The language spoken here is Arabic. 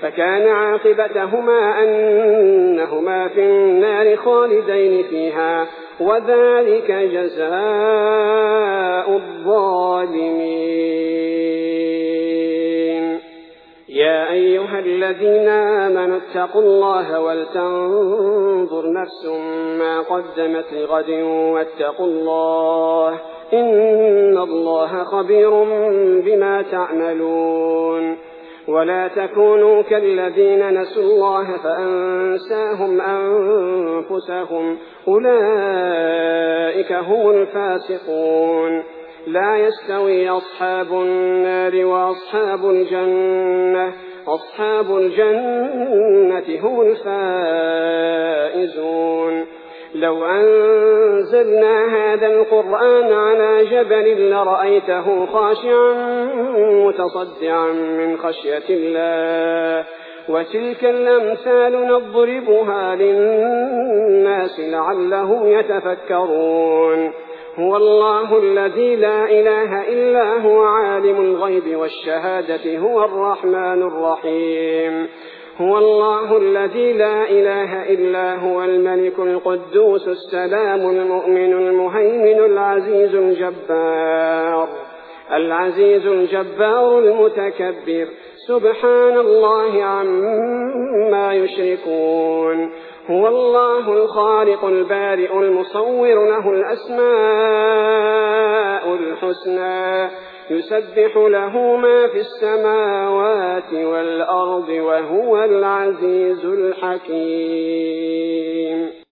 فكان عاقبتهما أنهما في النار خالدين فيها، وذلك جزاء الظالمين. يا أيها الذين آمنوا اتقوا الله ولتنظر نفس ما قدمت لغد واتقوا الله إن الله خبير بما تعملون. ولا تكونوا كالذين نسوا الله فأنساهم أنفسهم أولئك هم الفاسقون. لا يستوي أصحاب النار وأصحاب الجنة، أصحاب الجنة هم الفائزون. لو أنزلنا هذا القرآن على جبل لرأيته خاشعا متصدعا من خشية الله، وتلك الأمثال نضربها للناس لعلهم يتفكرون. هو الله الذي لا إله إلا هو عالم الغيب والشهادة هو الرحمن الرحيم. هو الله الذي لا إله إلا هو الملك القدوس السلام المؤمن المهيمن العزيز الجبار المتكبر سبحان الله عما يشركون. هو الله الخالق البارئ المصور له الأسماء الحسنى يسبح له ما في السماوات والأرض وهو العزيز الحكيم.